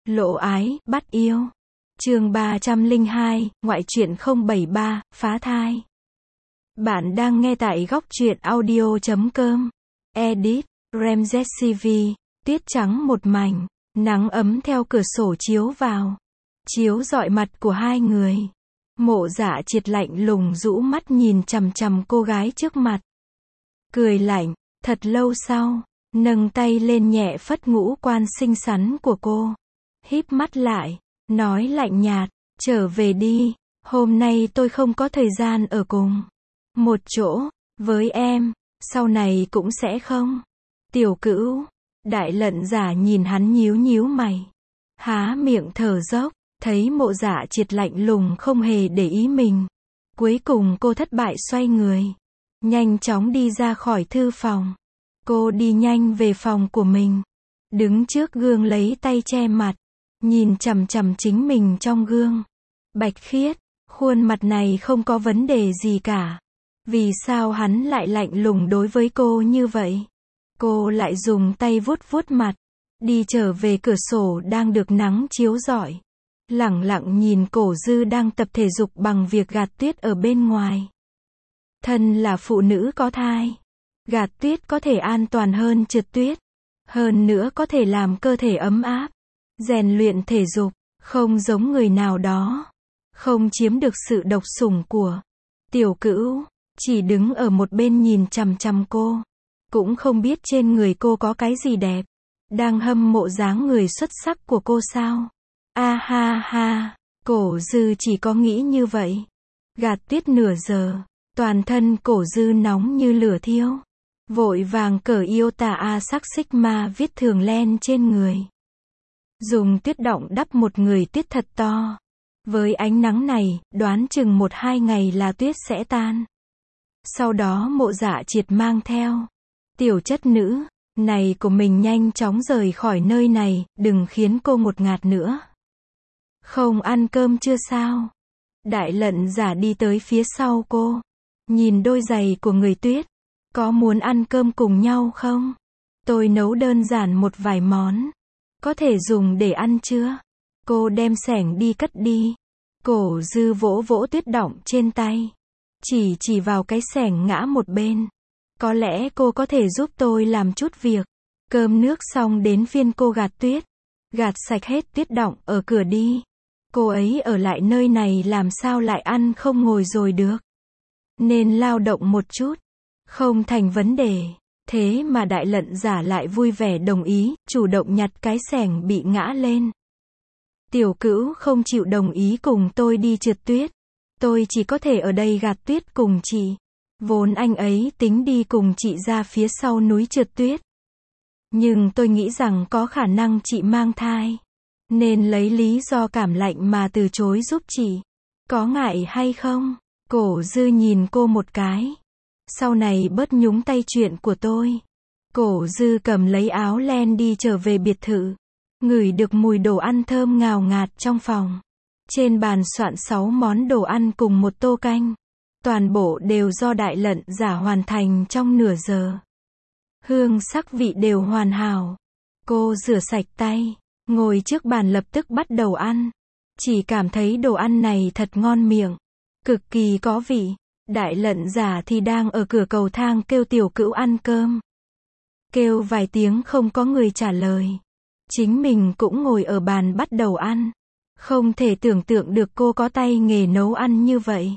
Lộ ái, bắt yêu. Chương 302, ngoại truyện 073, phá thai. Bạn đang nghe tại góc truyện audio.com. Edit, Ramzes CV. Tiết trắng một mảnh, nắng ấm theo cửa sổ chiếu vào, chiếu rọi mặt của hai người. Mộ Dạ Triệt lạnh lùng rũ mắt nhìn chằm chằm cô gái trước mặt. Cười lạnh, thật lâu sau, nâng tay lên nhẹ phất ngũ quan xinh xắn của cô. Híp mắt lại, nói lạnh nhạt, trở về đi, hôm nay tôi không có thời gian ở cùng một chỗ với em, sau này cũng sẽ không. Tiểu Cữu, Đại Lận Giả nhìn hắn nhíu nhíu mày, há miệng thở dốc, thấy Mộ Dạ Triệt lạnh lùng không hề để ý mình. Cuối cùng cô thất bại xoay người, nhanh chóng đi ra khỏi thư phòng. Cô đi nhanh về phòng của mình, đứng trước gương lấy tay che mặt, nhìn chằm chằm chính mình trong gương. Bạch Khiết, khuôn mặt này không có vấn đề gì cả. Vì sao hắn lại lạnh lùng đối với cô như vậy? Cô lại dùng tay vuốt vuốt mặt, đi trở về cửa sổ đang được nắng chiếu rọi. Lẳng lặng nhìn Cổ Dư đang tập thể dục bằng việc gạt tuyết ở bên ngoài. Thân là phụ nữ có thai, gạt tuyết có thể an toàn hơn trượt tuyết. Hơn nữa có thể làm cơ thể ấm áp, rèn luyện thể dục, không giống người nào đó, không chiếm được sự độc sủng của Tiểu Cữu, chỉ đứng ở một bên nhìn chằm chằm cô, cũng không biết trên người cô có cái gì đẹp, đang hâm mộ dáng người xuất sắc của cô sao? A ha ha, Cổ Dư chỉ có nghĩ như vậy. Gạt tuyết nửa giờ, toàn thân Cổ Dư nóng như lửa thiêu, vội vàng cởi Iota A sắc Sigma viết thường len trên người. Dùng tuyết động đắp một người tuyết thật to. Với ánh nắng này, đoán chừng 1-2 ngày là tuyết sẽ tan. Sau đó Mộ Dạ Triệt mang theo tiểu chất nữ này của mình nhanh chóng rời khỏi nơi này, đừng khiến cô ngột ngạt nữa. Không ăn cơm chưa sao? Đại Lận Giả đi tới phía sau cô, nhìn đôi giày của người tuyết. Có muốn ăn cơm cùng nhau không? Tôi nấu đơn giản một vài món. Có thể dùng để ăn chưa? Cô đem xẻng đi cất đi. Cổ Dư vỗ vỗ tuyết đọng trên tay, chỉ vào cái xẻng ngã một bên. Có lẽ cô có thể giúp tôi làm chút việc. Cơm nước xong đến phiên cô gạt tuyết. Gạt sạch hết tuyết đọng ở cửa đi. Cô ấy ở lại nơi này làm sao lại ăn không ngồi rồi được. Nên lao động một chút. Không thành vấn đề. Thế mà Đại Lận Giả lại vui vẻ đồng ý, chủ động nhặt cái xẻng bị ngã lên. Tiểu Cữu không chịu đồng ý cùng tôi đi trượt tuyết. Tôi chỉ có thể ở đây gạt tuyết cùng chị. Vốn anh ấy tính đi cùng chị ra phía sau núi trượt tuyết. Nhưng tôi nghĩ rằng có khả năng chị mang thai, nên lấy lý do cảm lạnh mà từ chối giúp chị. Có ngại hay không? Cổ Dư nhìn cô một cái. Sau này bớt nhúng tay chuyện của tôi. Cổ Dư cầm lấy áo len đi trở về biệt thự. Ngửi được mùi đồ ăn thơm ngào ngạt trong phòng. Trên bàn soạn 6 món đồ ăn cùng một tô canh. Toàn bộ đều do Đại Lận Giả hoàn thành trong nửa giờ. Hương sắc vị đều hoàn hảo. Cô rửa sạch tay, ngồi trước bàn lập tức bắt đầu ăn. Chỉ cảm thấy đồ ăn này thật ngon miệng, cực kỳ có vị. Đại Lận Giả thì đang ở cửa cầu thang kêu Tiểu Cữu ăn cơm. Kêu vài tiếng không có người trả lời. Chính mình cũng ngồi ở bàn bắt đầu ăn. Không thể tưởng tượng được cô có tay nghề nấu ăn như vậy.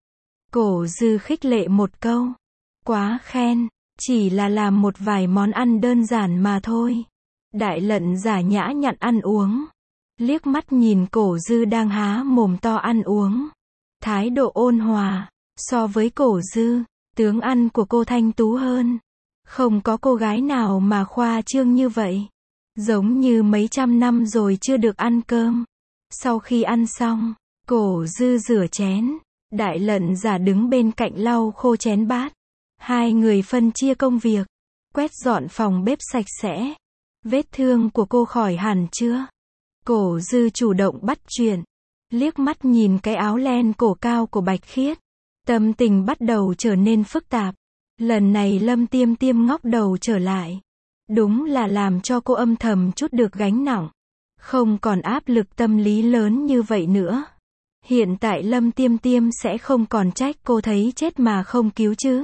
Cổ Dư khích lệ một câu. Quá khen, chỉ là làm một vài món ăn đơn giản mà thôi. Đại Lận Giả nhã nhặn ăn uống. Liếc mắt nhìn Cổ Dư đang há mồm to ăn uống. Thái độ ôn hòa. So với Cổ Dư, tướng ăn của cô thanh tú hơn. Không có cô gái nào mà khoa trương như vậy. Giống như mấy trăm năm rồi chưa được ăn cơm. Sau khi ăn xong, Cổ Dư rửa chén. Đại Lận Giả đứng bên cạnh lau khô chén bát. Hai người phân chia công việc. Quét dọn phòng bếp sạch sẽ. Vết thương của cô khỏi hẳn chưa? Cổ Dư chủ động bắt chuyện. Liếc mắt nhìn cái áo len cổ cao của Bạch Khiết. Tâm tình bắt đầu trở nên phức tạp. Lần này Lâm Tiêm Tiêm ngóc đầu trở lại. Đúng là làm cho cô âm thầm chút được gánh nặng. Không còn áp lực tâm lý lớn như vậy nữa. Hiện tại Lâm Tiêm Tiêm sẽ không còn trách cô thấy chết mà không cứu chứ.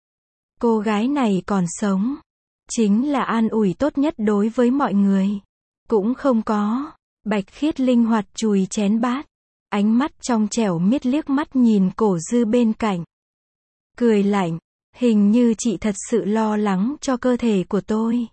Cô gái này còn sống. Chính là an ủi tốt nhất đối với mọi người. Cũng không có. Bạch Khiết linh hoạt chùi chén bát. Ánh mắt trong trẻo miết liếc mắt nhìn Cổ Dư bên cạnh. Cười lạnh. Hình như chị thật sự lo lắng cho cơ thể của tôi.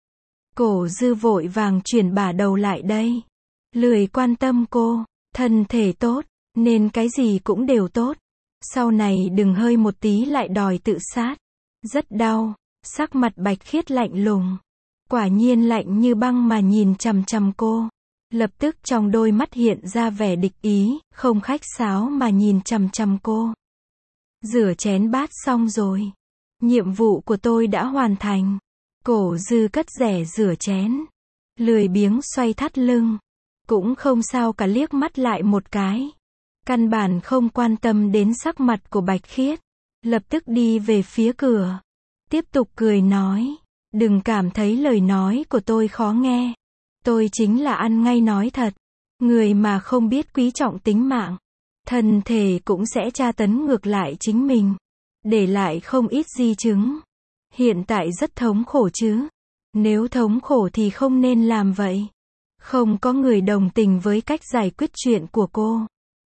Cổ Dư vội vàng chuyển bả đầu lại đây. Lười quan tâm cô. Thân thể tốt, nên cái gì cũng đều tốt. Sau này đừng hơi một tí lại đòi tự sát. Rất đau. Sắc mặt Bạch Khiết lạnh lùng. Quả nhiên lạnh như băng mà nhìn chằm chằm cô. Lập tức trong đôi mắt hiện ra vẻ địch ý, không khách sáo mà nhìn chằm chằm cô. Rửa chén bát xong rồi. Nhiệm vụ của tôi đã hoàn thành. Cổ Dư cất rẻ rửa chén. Lười biếng xoay thắt lưng. Cũng không sao cả liếc mắt lại một cái. Căn bản không quan tâm đến sắc mặt của Bạch Khiết. Lập tức đi về phía cửa. Tiếp tục cười nói. Đừng cảm thấy lời nói của tôi khó nghe. Tôi chính là ăn ngay nói thật. Người mà không biết quý trọng tính mạng. Thân thể cũng sẽ tra tấn ngược lại chính mình. Để lại không ít di chứng. Hiện tại rất thống khổ chứ. Nếu thống khổ thì không nên làm vậy. Không có người đồng tình với cách giải quyết chuyện của cô.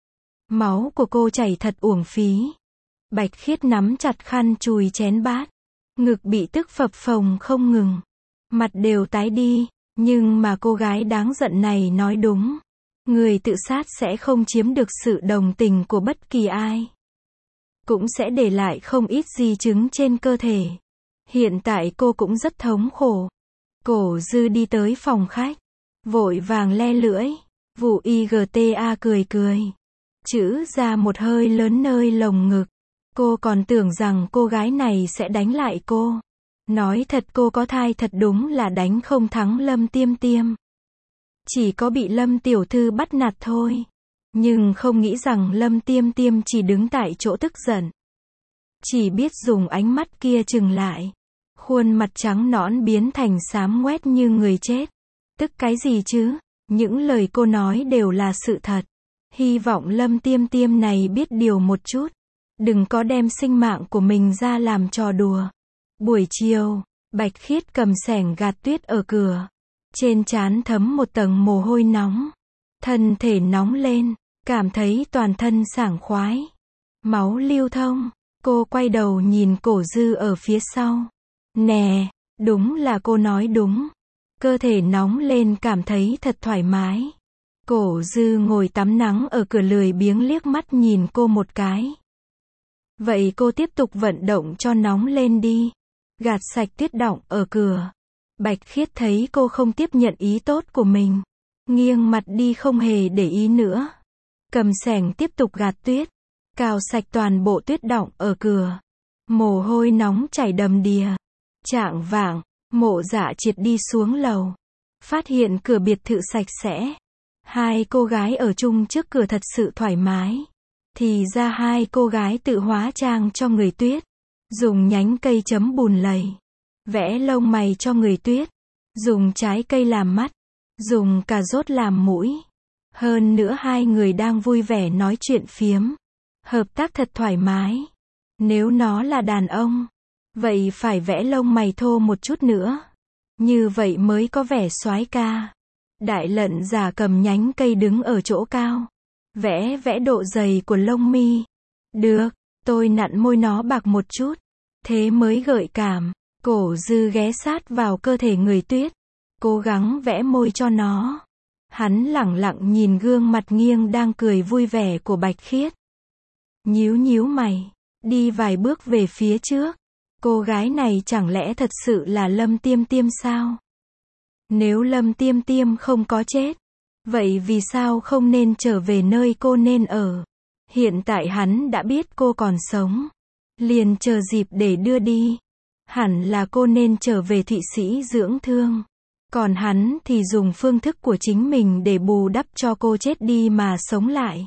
Máu của cô chảy thật uổng phí. Bạch Khiết nắm chặt khăn chùi chén bát. Ngực bị tức phập phồng không ngừng. Mặt đều tái đi. Nhưng mà cô gái đáng giận này nói đúng. Người tự sát sẽ không chiếm được sự đồng tình của bất kỳ ai. Cũng sẽ để lại không ít di chứng trên cơ thể. Hiện tại cô cũng rất thống khổ. Cổ Dư đi tới phòng khách. Vội vàng le lưỡi. Vụ IGTA cười cười. Chữ ra một hơi lớn nơi lồng ngực. Cô còn tưởng rằng cô gái này sẽ đánh lại cô. Nói thật cô có thai thật đúng là đánh không thắng Lâm Tiêm Tiêm. Chỉ có bị Lâm tiểu thư bắt nạt thôi. Nhưng không nghĩ rằng Lâm Tiêm Tiêm chỉ đứng tại chỗ tức giận. Chỉ biết dùng ánh mắt kia chừng lại. Khuôn mặt trắng nõn biến thành xám ngoét như người chết. Tức cái gì chứ? Những lời cô nói đều là sự thật. Hy vọng Lâm Tiêm Tiêm này biết điều một chút. Đừng có đem sinh mạng của mình ra làm trò đùa. Buổi chiều, Bạch Khiết cầm xẻng gạt tuyết ở cửa. Trên trán thấm một tầng mồ hôi nóng. Thân thể nóng lên, cảm thấy toàn thân sảng khoái. Máu lưu thông. Cô quay đầu nhìn Cổ Dư ở phía sau. Nè, đúng là cô nói đúng. Cơ thể nóng lên cảm thấy thật thoải mái. Cổ Dư ngồi tắm nắng ở cửa lười biếng liếc mắt nhìn cô một cái. Vậy cô tiếp tục vận động cho nóng lên đi. Gạt sạch tuyết đọng ở cửa. Bạch Khiết thấy cô không tiếp nhận ý tốt của mình. Nghiêng mặt đi không hề để ý nữa. Cầm xẻng tiếp tục gạt tuyết. Cào sạch toàn bộ tuyết đọng ở cửa. Mồ hôi nóng chảy đầm đìa. Chạng vạng, Mộ Dạ Triệt đi xuống lầu. Phát hiện cửa biệt thự sạch sẽ. Hai cô gái ở chung trước cửa thật sự thoải mái. Thì ra hai cô gái tự hóa trang cho người Tuyết. Dùng nhánh cây chấm bùn lầy. Vẽ lông mày cho người Tuyết. Dùng trái cây làm mắt. Dùng cà rốt làm mũi. Hơn nữa hai người đang vui vẻ nói chuyện phiếm. Hợp tác thật thoải mái. Nếu nó là đàn ông, vậy phải vẽ lông mày thô một chút nữa. Như vậy mới có vẻ soái ca. Đại Lận giả cầm nhánh cây đứng ở chỗ cao. Vẽ độ dày của lông mi. Được, tôi nặn môi nó bạc một chút. Thế mới gợi cảm. Cổ Dư ghé sát vào cơ thể người Tuyết. Cố gắng vẽ môi cho nó. Hắn lẳng lặng nhìn gương mặt nghiêng đang cười vui vẻ của Bạch Khiết. Nhíu mày. Đi vài bước về phía trước. Cô gái này chẳng lẽ thật sự là Lâm Tiêm Tiêm sao? Nếu Lâm Tiêm Tiêm không có chết, vậy vì sao không nên trở về nơi cô nên ở? Hiện tại hắn đã biết cô còn sống. Liền chờ dịp để đưa đi. Hẳn là cô nên trở về Thụy Sĩ dưỡng thương. Còn hắn thì dùng phương thức của chính mình để bù đắp cho cô chết đi mà sống lại.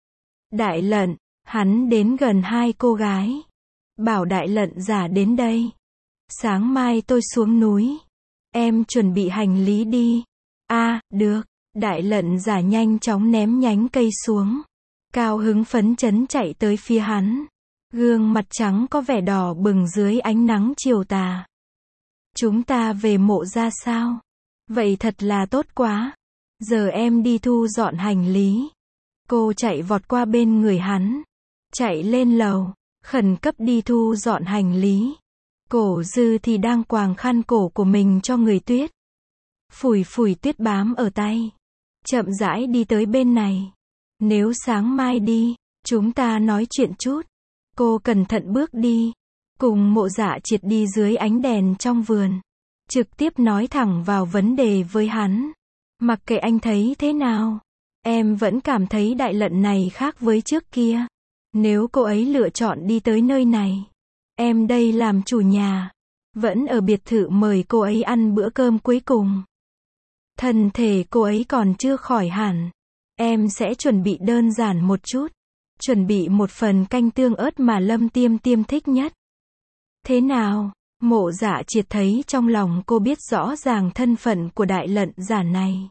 Đại Lận, hắn đến gần hai cô gái. Bảo Đại Lận giả đến đây. Sáng mai tôi xuống núi. Em chuẩn bị hành lý đi. À, được. Đại lận giả nhanh chóng ném nhánh cây xuống. Cao hứng phấn chấn chạy tới phía hắn. Gương mặt trắng có vẻ đỏ bừng dưới ánh nắng chiều tà. Chúng ta về mộ ra sao? Vậy thật là tốt quá. Giờ em đi thu dọn hành lý. Cô chạy vọt qua bên người hắn. Chạy lên lầu. Khẩn cấp đi thu dọn hành lý. Cổ Dư thì đang quàng khăn cổ của mình cho người Tuyết. Phủi phủi tuyết bám ở tay. Chậm rãi đi tới bên này. Nếu sáng mai đi, chúng ta nói chuyện chút. Cô cẩn thận bước đi. Cùng Mộ Dạ Triệt đi dưới ánh đèn trong vườn. Trực tiếp nói thẳng vào vấn đề với hắn. Mặc kệ anh thấy thế nào, em vẫn cảm thấy đại lận này khác với trước kia. Nếu cô ấy lựa chọn đi tới nơi này, em đây làm chủ nhà, vẫn ở biệt thự mời cô ấy ăn bữa cơm cuối cùng. Thân thể cô ấy còn chưa khỏi hẳn. Em sẽ chuẩn bị đơn giản một chút. Chuẩn bị một phần canh tương ớt mà Lâm Tiêm Tiêm thích nhất. Thế nào? Mộ Dạ Triệt thấy trong lòng cô biết rõ ràng thân phận của đại lận giả này.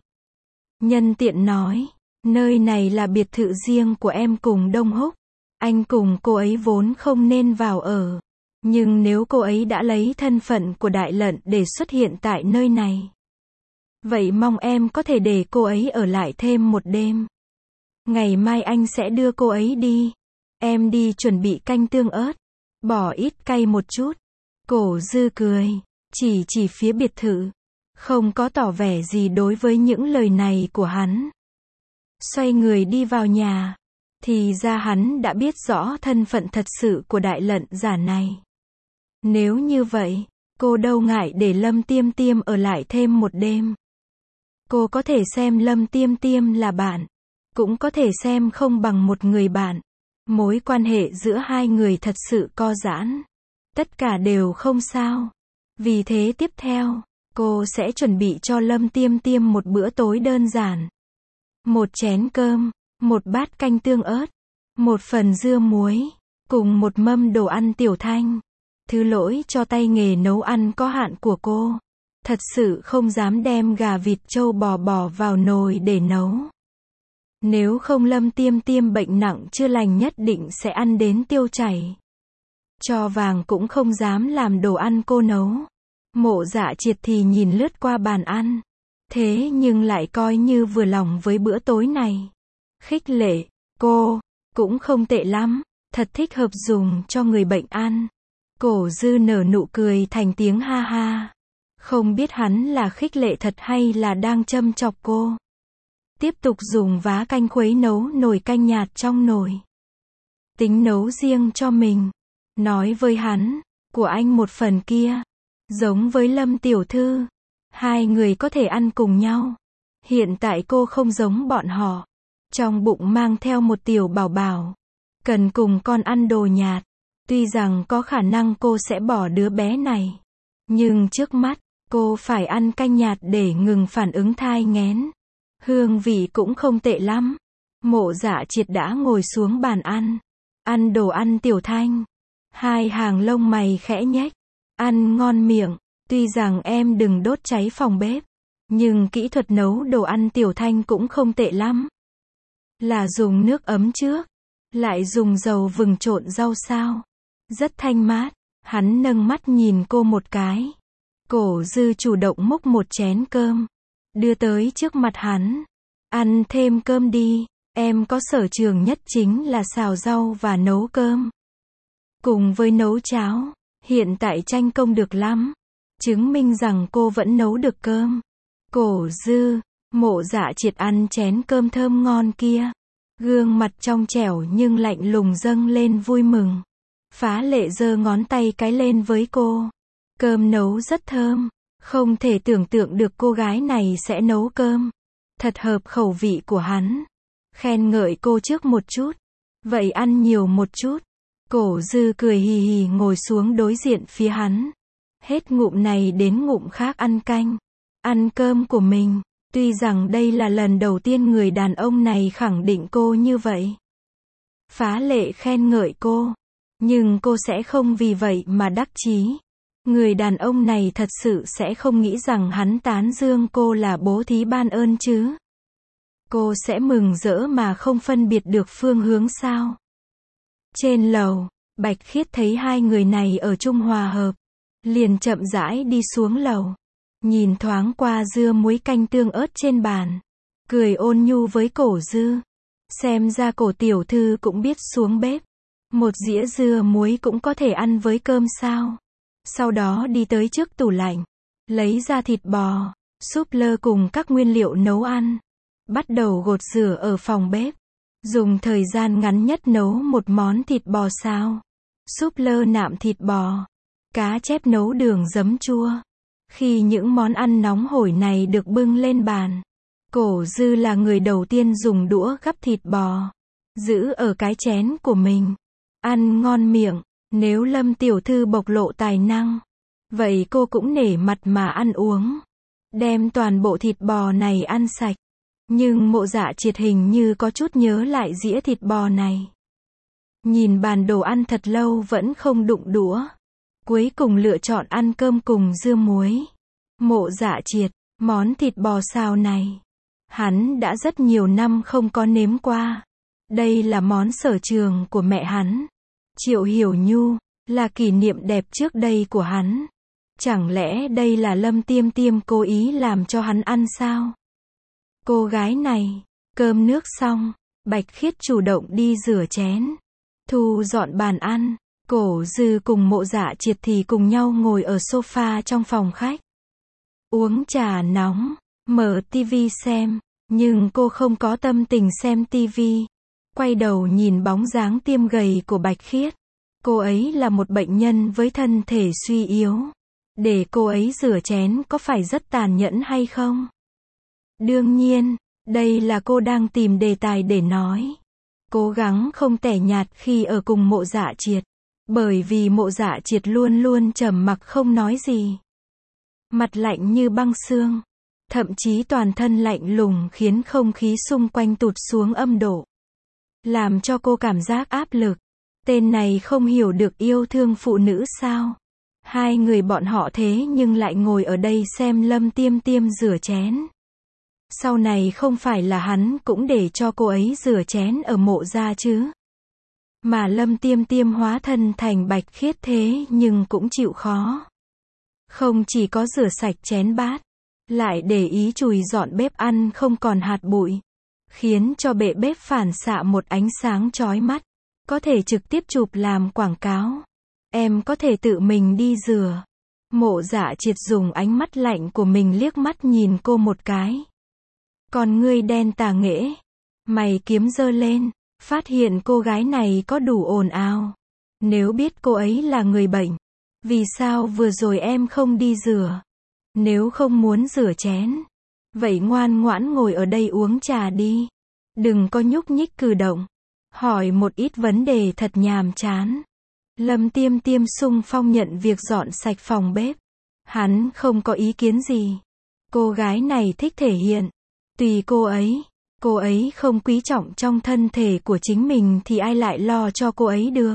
Nhân tiện nói, nơi này là biệt thự riêng của em cùng Đông Húc. Anh cùng cô ấy vốn không nên vào ở. Nhưng nếu cô ấy đã lấy thân phận của đại lận để xuất hiện tại nơi này, vậy mong em có thể để cô ấy ở lại thêm một đêm. Ngày mai anh sẽ đưa cô ấy đi. Em đi chuẩn bị canh tương ớt. Bỏ ít cay một chút. Cổ Dư cười. Chỉ phía biệt thự. Không có tỏ vẻ gì đối với những lời này của hắn. Xoay người đi vào nhà. Thì ra hắn đã biết rõ thân phận thật sự của đại lận giả này. Nếu như vậy, cô đâu ngại để Lâm Tiêm Tiêm ở lại thêm một đêm. Cô có thể xem Lâm Tiêm Tiêm là bạn. Cũng có thể xem không bằng một người bạn. Mối quan hệ giữa hai người thật sự co giãn. Tất cả đều không sao. Vì thế tiếp theo, cô sẽ chuẩn bị cho Lâm Tiêm Tiêm một bữa tối đơn giản. Một chén cơm, một bát canh tương ớt, một phần dưa muối, cùng một mâm đồ ăn tiểu thanh. Thứ lỗi cho tay nghề nấu ăn có hạn của cô. Thật sự không dám đem gà vịt trâu bò bỏ vào nồi để nấu. Nếu không Lâm Tiêm Tiêm bệnh nặng chưa lành nhất định sẽ ăn đến tiêu chảy. Cho vàng cũng không dám làm đồ ăn cô nấu. Mộ Dạ Triệt thì nhìn lướt qua bàn ăn. Thế nhưng lại coi như vừa lòng với bữa tối này. Khích lệ, cô, cũng không tệ lắm, thật thích hợp dùng cho người bệnh ăn. Cổ Dư nở nụ cười thành tiếng ha ha. Không biết hắn là khích lệ thật hay là đang châm chọc cô. Tiếp tục dùng vá canh khuấy nấu nồi canh nhạt trong nồi. Tính nấu riêng cho mình. Nói với hắn, của anh một phần kia. Giống với Lâm tiểu thư. Hai người có thể ăn cùng nhau. Hiện tại cô không giống bọn họ. Trong bụng mang theo một tiểu bảo bảo. Cần cùng con ăn đồ nhạt. Tuy rằng có khả năng cô sẽ bỏ đứa bé này. Nhưng trước mắt, cô phải ăn canh nhạt để ngừng phản ứng thai nghén. Hương vị cũng không tệ lắm. Mộ Dạ Triệt đã ngồi xuống bàn ăn. Ăn đồ ăn tiểu thanh. Hai hàng lông mày khẽ nhếch. Ăn ngon miệng. Tuy rằng em đừng đốt cháy phòng bếp. Nhưng kỹ thuật nấu đồ ăn tiểu thanh cũng không tệ lắm. Là dùng nước ấm trước. Lại dùng dầu vừng trộn rau sao. Rất thanh mát. Hắn nâng mắt nhìn cô một cái. Cổ Dư chủ động múc một chén cơm. Đưa tới trước mặt hắn. Ăn thêm cơm đi. Em có sở trường nhất chính là xào rau và nấu cơm. Cùng với nấu cháo. Hiện tại tranh công được lắm. Chứng minh rằng cô vẫn nấu được cơm. Cổ Dư. Mộ Dạ Triệt ăn chén cơm thơm ngon kia. Gương mặt trong trẻo nhưng lạnh lùng dâng lên vui mừng. Phá Lệ giơ ngón tay cái lên với cô. Cơm nấu rất thơm. Không thể tưởng tượng được cô gái này sẽ nấu cơm. Thật hợp khẩu vị của hắn. Khen ngợi cô trước một chút. Vậy ăn nhiều một chút. Cổ Dư cười hì hì ngồi xuống đối diện phía hắn. Hết ngụm này đến ngụm khác ăn canh. Ăn cơm của mình. Tuy rằng đây là lần đầu tiên người đàn ông này khẳng định cô như vậy. Phá Lệ khen ngợi cô. Nhưng cô sẽ không vì vậy mà đắc chí. Người đàn ông này thật sự sẽ không nghĩ rằng hắn tán dương cô là bố thí ban ơn chứ. cô sẽ mừng rỡ mà không phân biệt được phương hướng sao? Trên lầu, Bạch Khiết thấy hai người này ở chung hòa hợp, liền chậm rãi đi xuống lầu, nhìn thoáng qua dưa muối canh tương ớt trên bàn, cười ôn nhu với Cổ Dư. Xem ra Cổ tiểu thư cũng biết xuống bếp. Một dĩa dưa muối cũng có thể ăn với cơm sao? Sau đó đi tới trước tủ lạnh, lấy ra thịt bò, súp lơ cùng các nguyên liệu nấu ăn. Bắt đầu gột rửa ở phòng bếp. Dùng thời gian ngắn nhất nấu một món thịt bò xào, súp lơ nạm thịt bò, cá chép nấu đường giấm chua. Khi những món ăn nóng hổi này được bưng lên bàn, Cổ Dư là người đầu tiên dùng đũa gắp thịt bò, giữ ở cái chén của mình. Ăn ngon miệng, nếu Lâm tiểu thư bộc lộ tài năng, vậy cô cũng nể mặt mà ăn uống. Đem toàn bộ thịt bò này ăn sạch. Nhưng Mộ Dạ Triệt hình như có chút nhớ lại dĩa thịt bò này. Nhìn bàn đồ ăn thật lâu vẫn không đụng đũa. Cuối cùng lựa chọn ăn cơm cùng dưa muối. Mộ Dạ Triệt, món thịt bò xào này, hắn đã rất nhiều năm không có nếm qua. Đây là món sở trường của mẹ hắn, Triệu Hiểu Nhu, là kỷ niệm đẹp trước đây của hắn. Chẳng lẽ đây là Lâm Tiêm Tiêm cố ý làm cho hắn ăn sao? Cô gái này, cơm nước xong, Bạch Khiết chủ động đi rửa chén, thu dọn bàn ăn. Cổ Dư cùng Mộ Dạ Triệt thì cùng nhau ngồi ở sofa trong phòng khách. Uống trà nóng, mở tivi xem, nhưng cô không có tâm tình xem tivi. Quay đầu nhìn bóng dáng tiêm gầy của Bạch Khiết. Cô ấy là một bệnh nhân với thân thể suy yếu. Để cô ấy rửa chén có phải rất tàn nhẫn hay không? Đương nhiên, đây là cô đang tìm đề tài để nói. Cố gắng không tẻ nhạt khi ở cùng Mộ Dạ Triệt. Bởi vì Mộ Dạ Triệt luôn luôn trầm mặc không nói gì. Mặt lạnh như băng xương. Thậm chí toàn thân lạnh lùng khiến không khí xung quanh tụt xuống âm độ. Làm cho cô cảm giác áp lực. Tên này không hiểu được yêu thương phụ nữ sao? Hai người bọn họ thế nhưng lại ngồi ở đây xem Lâm Tiêm Tiêm rửa chén. Sau này không phải là hắn cũng để cho cô ấy rửa chén ở Mộ gia chứ? Mà Lâm Tiêm Tiêm hóa thân thành Bạch Khiết thế nhưng cũng chịu khó. Không chỉ có rửa sạch chén bát, lại để ý chùi dọn bếp ăn không còn hạt bụi. Khiến cho bệ bếp phản xạ một ánh sáng chói mắt. Có thể trực tiếp chụp làm quảng cáo. Em có thể tự mình đi rửa. Mộ Dạ Triệt dùng ánh mắt lạnh của mình liếc mắt nhìn cô một cái. Còn ngươi đen tà nghễ. Mày kiếm giơ lên. Phát hiện cô gái này có đủ ồn ào. Nếu biết cô ấy là người bệnh, vì sao vừa rồi em không đi rửa? Nếu không muốn rửa chén, vậy ngoan ngoãn ngồi ở đây uống trà đi. Đừng có nhúc nhích cử động. Hỏi một ít vấn đề thật nhàm chán. Lâm Tiêm Tiêm xung phong nhận việc dọn sạch phòng bếp. Hắn không có ý kiến gì. Cô gái này thích thể hiện. Tùy cô ấy. Cô ấy không quý trọng trong thân thể của chính mình thì ai lại lo cho cô ấy được.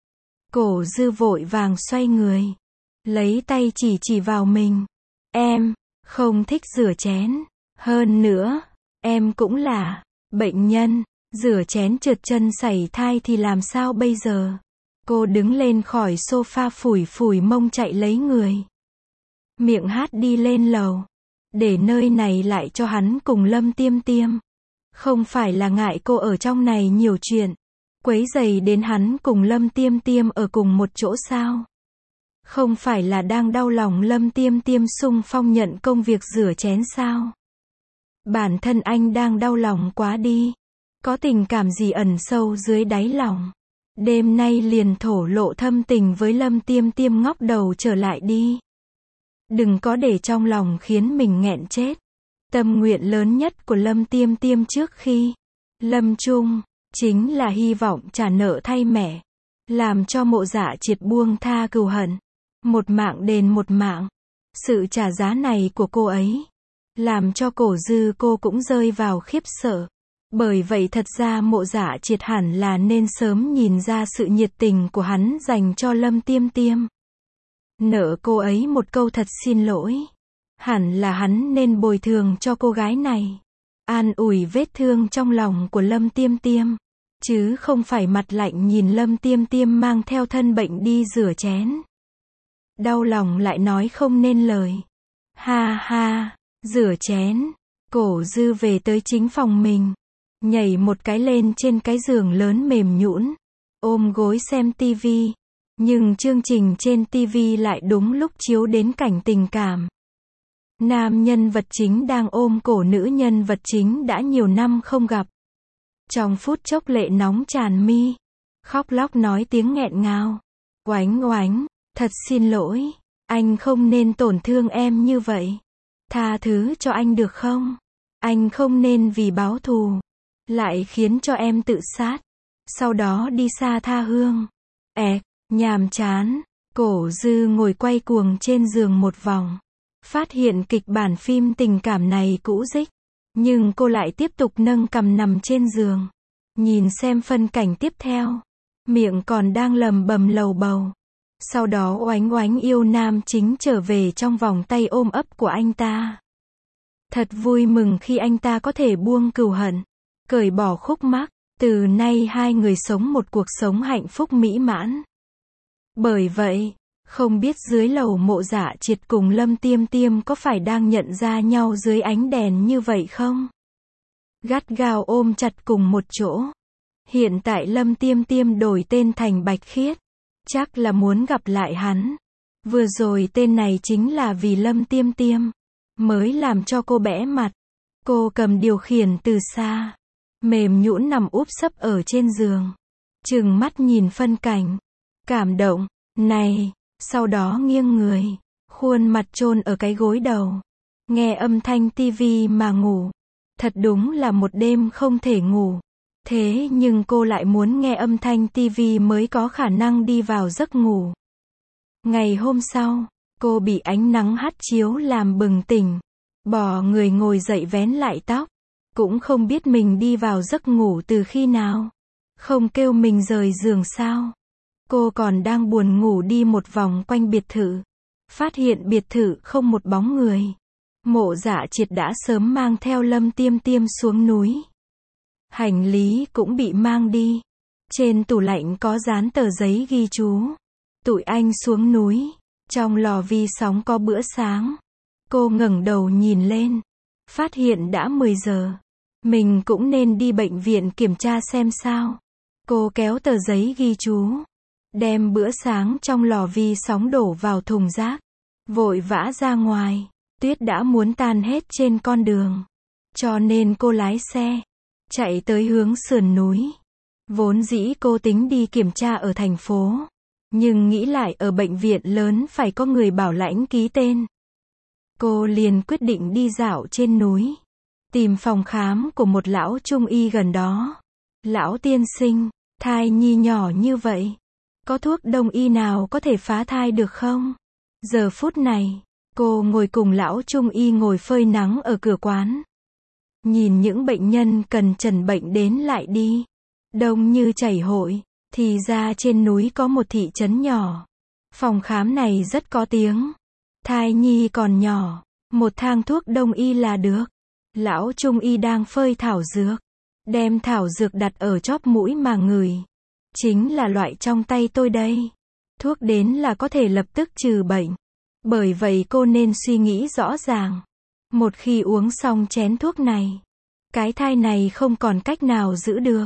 Cổ Dư vội vàng xoay người. Lấy tay chỉ vào mình. Em, không thích rửa chén. Hơn nữa, em cũng là bệnh nhân. Rửa chén trượt chân sảy thai thì làm sao bây giờ? Cô đứng lên khỏi sofa phủi phủi mông chạy lấy người. Miệng hát đi lên lầu. Để nơi này lại cho hắn cùng Lâm Tiêm Tiêm. Không phải là ngại cô ở trong này nhiều chuyện. Quấy rầy đến hắn cùng Lâm Tiêm Tiêm ở cùng một chỗ sao? Không phải là đang đau lòng Lâm Tiêm Tiêm xung phong nhận công việc rửa chén sao? Bản thân anh đang đau lòng quá đi. Có tình cảm gì ẩn sâu dưới đáy lòng. Đêm nay liền thổ lộ thâm tình với Lâm Tiêm Tiêm ngóc đầu trở lại đi. Đừng có để trong lòng khiến mình nghẹn chết. Tâm nguyện lớn nhất của Lâm Tiêm Tiêm trước khi lâm chung, chính là hy vọng trả nợ thay mẹ. Làm cho Mộ Dạ Triệt buông tha cừu hận. Một mạng đền một mạng. Sự trả giá này của cô ấy, làm cho Cổ Dư cô cũng rơi vào khiếp sợ. Bởi vậy thật ra Mộ Dạ Triệt hẳn là nên sớm nhìn ra sự nhiệt tình của hắn dành cho Lâm Tiêm Tiêm. Nợ cô ấy một câu thật xin lỗi. Hẳn là hắn nên bồi thường cho cô gái này. an ủi vết thương trong lòng của Lâm Tiêm Tiêm, chứ không phải mặt lạnh nhìn Lâm Tiêm Tiêm mang theo thân bệnh đi rửa chén. Đau lòng lại nói không nên lời. Ha ha, rửa chén. Cổ Dư về tới chính phòng mình, nhảy một cái lên trên cái giường lớn mềm nhũn, ôm gối xem tivi. Nhưng chương trình trên tivi lại đúng lúc chiếu đến cảnh tình cảm. Nam nhân vật chính đang ôm cổ nữ nhân vật chính đã nhiều năm không gặp. Trong phút chốc lệ nóng tràn mi, khóc lóc nói tiếng nghẹn ngào. Oánh oánh, thật xin lỗi, anh không nên tổn thương em như vậy. Tha thứ cho anh được không? Anh không nên vì báo thù, lại khiến cho em tự sát, sau đó đi xa tha hương. Nhàm chán. Cổ Dư ngồi quay cuồng trên giường một vòng, phát hiện kịch bản phim tình cảm này cũ rích, nhưng cô lại tiếp tục nâng cằm nằm trên giường, nhìn xem phân cảnh tiếp theo, miệng còn đang lầm bầm lầu bầu. Sau đó oánh oánh yêu nam chính trở về trong vòng tay ôm ấp của anh ta. Thật vui mừng khi anh ta có thể buông cừu hận, cởi bỏ khúc mắc, từ nay hai người sống một cuộc sống hạnh phúc mỹ mãn. Bởi vậy, không biết dưới lầu Mộ Dạ Triệt cùng Lâm Tiêm Tiêm có phải đang nhận ra nhau dưới ánh đèn như vậy không? Gắt gao ôm chặt cùng một chỗ. Hiện tại Lâm Tiêm Tiêm đổi tên thành Bạch Khiết, chắc là muốn gặp lại hắn. Vừa rồi tên này chính là vì Lâm Tiêm Tiêm mới làm cho cô bẽ mặt. Cô cầm điều khiển từ xa, mềm nhũn nằm úp sấp ở trên giường, trừng mắt nhìn phân cảnh, cảm động, này, sau đó nghiêng người, khuôn mặt chôn ở cái gối đầu, nghe âm thanh tivi mà ngủ. Thật đúng là một đêm không thể ngủ. Thế nhưng cô lại muốn nghe âm thanh tivi mới có khả năng đi vào giấc ngủ. Ngày hôm sau, cô bị ánh nắng hắt chiếu làm bừng tỉnh, bò người ngồi dậy vén lại tóc, cũng không biết mình đi vào giấc ngủ từ khi nào. Không kêu mình rời giường sao? Cô còn đang buồn ngủ đi một vòng quanh biệt thự, phát hiện biệt thự không một bóng người. Mộ Dạ Triệt đã sớm mang theo Lâm Tiêm Tiêm xuống núi. Hành lý cũng bị mang đi. Trên tủ lạnh có dán tờ giấy ghi chú: tụi anh xuống núi. Trong lò vi sóng có bữa sáng. Cô ngẩng đầu nhìn lên, phát hiện đã 10 giờ. Mình cũng nên đi bệnh viện kiểm tra xem sao. Cô kéo tờ giấy ghi chú, đem bữa sáng trong lò vi sóng đổ vào thùng rác, vội vã ra ngoài. Tuyết đã muốn tan hết trên con đường, cho nên cô lái xe chạy tới hướng sườn núi. Vốn dĩ cô tính đi kiểm tra ở thành phố, nhưng nghĩ lại ở bệnh viện lớn phải có người bảo lãnh ký tên. Cô liền quyết định đi dạo trên núi, tìm phòng khám của một lão trung y gần đó. Lão tiên sinh, thai nhi nhỏ như vậy, có thuốc đông y nào có thể phá thai được không? Giờ phút này, cô ngồi cùng lão trung y ngồi phơi nắng ở cửa quán. Nhìn những bệnh nhân cần chẩn bệnh đến lại đi, đông như chảy hội. Thì ra trên núi có một thị trấn nhỏ. Phòng khám này rất có tiếng. Thai nhi còn nhỏ, một thang thuốc đông y là được. Lão trung y đang phơi thảo dược, đem thảo dược đặt ở chóp mũi mà ngửi. Chính là loại trong tay tôi đây. Thuốc đến là có thể lập tức trừ bệnh. Bởi vậy cô nên suy nghĩ rõ ràng. Một khi uống xong chén thuốc này, cái thai này không còn cách nào giữ được.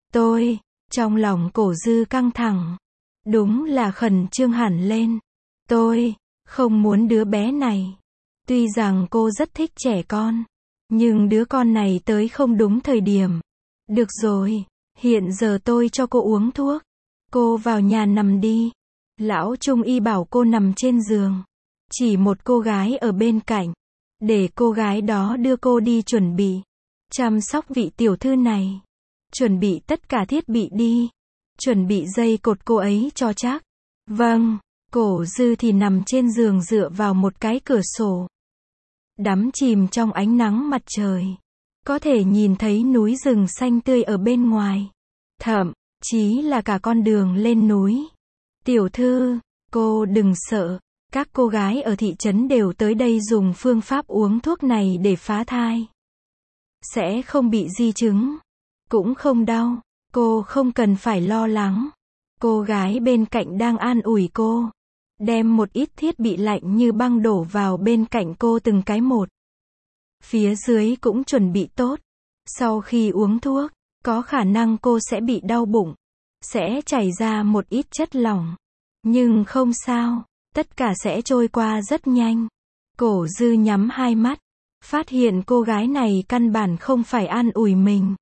Trong lòng Cổ Dư căng thẳng. Đúng là khẩn trương hẳn lên. Tôi không muốn đứa bé này. Tuy rằng cô rất thích trẻ con, nhưng đứa con này tới không đúng thời điểm. Được rồi, hiện giờ tôi cho cô uống thuốc. Cô vào nhà nằm đi. Lão trung y bảo cô nằm trên giường. Chỉ một cô gái ở bên cạnh, để cô gái đó đưa cô đi chuẩn bị chăm sóc vị tiểu thư này. Chuẩn bị tất cả thiết bị đi. Chuẩn bị dây cột cô ấy cho chắc. Vâng. Cổ Dư thì nằm trên giường dựa vào một cái cửa sổ, đắm chìm trong ánh nắng mặt trời. Có thể nhìn thấy núi rừng xanh tươi ở bên ngoài. Thậm chí là cả con đường lên núi. Tiểu thư, cô đừng sợ. Các cô gái ở thị trấn đều tới đây dùng phương pháp uống thuốc này để phá thai. sẽ không bị di chứng, cũng không đau, cô không cần phải lo lắng. Cô gái bên cạnh đang an ủi cô, đem một ít thiết bị lạnh như băng đổ vào bên cạnh cô từng cái một. Phía dưới cũng chuẩn bị tốt. Sau khi uống thuốc, có khả năng cô sẽ bị đau bụng, sẽ chảy ra một ít chất lỏng. Nhưng không sao, tất cả sẽ trôi qua rất nhanh. Cổ Dư nhắm hai mắt, phát hiện cô gái này căn bản không phải an ủi mình,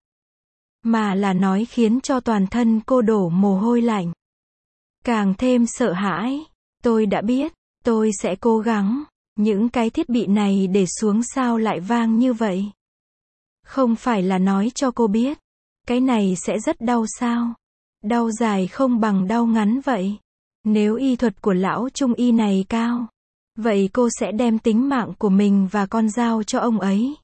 mà là nói khiến cho toàn thân cô đổ mồ hôi lạnh. Càng thêm sợ hãi. Tôi đã biết, tôi sẽ cố gắng. Những cái thiết bị này để xuống sao lại vang như vậy? Không phải là nói cho cô biết, cái này sẽ rất đau sao? Đau dài không bằng đau ngắn vậy. Nếu y thuật của lão trung y này cao, vậy cô sẽ đem tính mạng của mình và con dao cho ông ấy.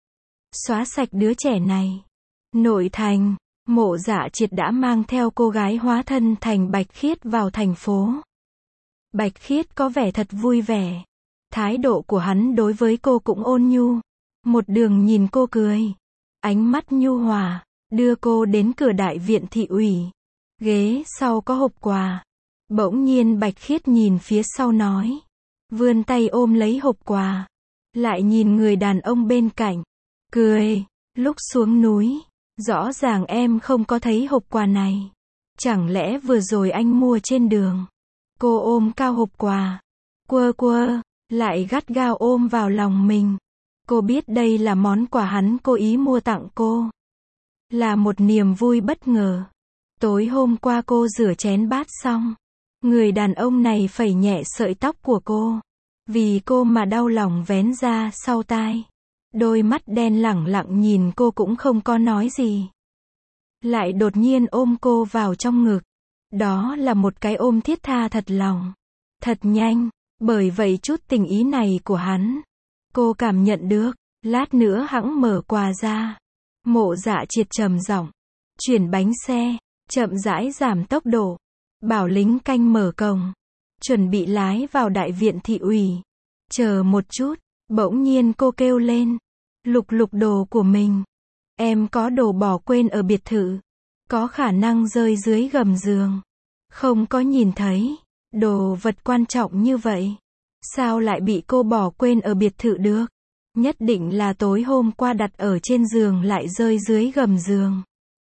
Xóa sạch đứa trẻ này. Nội thành, Mộ Dạ Triệt đã mang theo cô gái hóa thân thành Bạch Khiết vào thành phố. Bạch Khiết có vẻ thật vui vẻ. Thái độ của hắn đối với cô cũng ôn nhu. Một đường nhìn cô cười, ánh mắt nhu hòa, đưa cô đến cửa đại viện thị ủy. Ghế sau có hộp quà. Bỗng nhiên Bạch Khiết nhìn phía sau nói, vươn tay ôm lấy hộp quà, lại nhìn người đàn ông bên cạnh, cười. Lúc xuống núi, rõ ràng em không có thấy hộp quà này. Chẳng lẽ vừa rồi anh mua trên đường? Cô ôm cao hộp quà, quơ quơ, lại gắt gao ôm vào lòng mình. Cô biết đây là món quà hắn cố ý mua tặng cô. Là một niềm vui bất ngờ. Tối hôm qua cô rửa chén bát xong, người đàn ông này phẩy nhẹ sợi tóc của cô. Vì cô mà đau lòng vén ra sau tai. Đôi mắt đen lẳng lặng nhìn cô cũng không có nói gì. Lại đột nhiên ôm cô vào trong ngực. Đó là một cái ôm thiết tha thật lòng. Thật nhanh, bởi vậy chút tình ý này của hắn, cô cảm nhận được. Lát nữa hẵng mở quà ra. Mộ Dạ Triệt trầm giọng, chuyển bánh xe, chậm rãi giảm tốc độ, bảo lính canh mở cổng, chuẩn bị lái vào đại viện thị ủy. Chờ một chút, bỗng nhiên cô kêu lên, lục lục đồ của mình. Em có đồ bỏ quên ở biệt thự, có khả năng rơi dưới gầm giường. Không có nhìn thấy, đồ vật quan trọng như vậy, sao lại bị cô bỏ quên ở biệt thự được? Nhất định là tối hôm qua đặt ở trên giường lại rơi dưới gầm giường.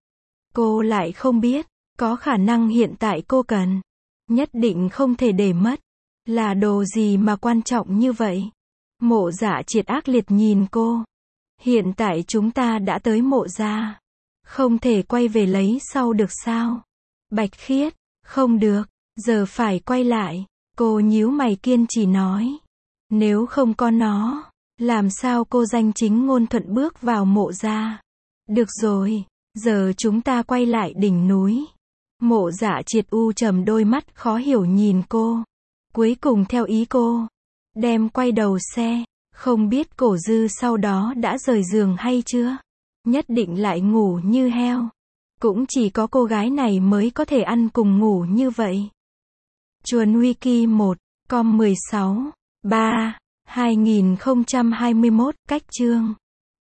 Cô lại không biết, có khả năng hiện tại cô cần, nhất định không thể để mất. Là đồ gì mà quan trọng như vậy? Mộ Dạ Triệt ác liệt nhìn cô. Hiện tại chúng ta đã tới Mộ gia, không thể quay về lấy sau được sao? Bạch Khiết, không được, giờ phải quay lại. Cô nhíu mày kiên trì nói, nếu không có nó, làm sao cô danh chính ngôn thuận bước vào Mộ gia? Được rồi, giờ chúng ta quay lại đỉnh núi. Mộ Dạ Triệt u trầm đôi mắt khó hiểu nhìn cô. Cuối cùng theo ý cô, đem quay đầu xe. Không biết Cổ Dư sau đó đã rời giường hay chưa? Nhất định lại ngủ như heo. Cũng chỉ có cô gái này mới có thể ăn cùng ngủ như vậy. Chuồn Wiki 1, com 16, 3, 2021, cách chương.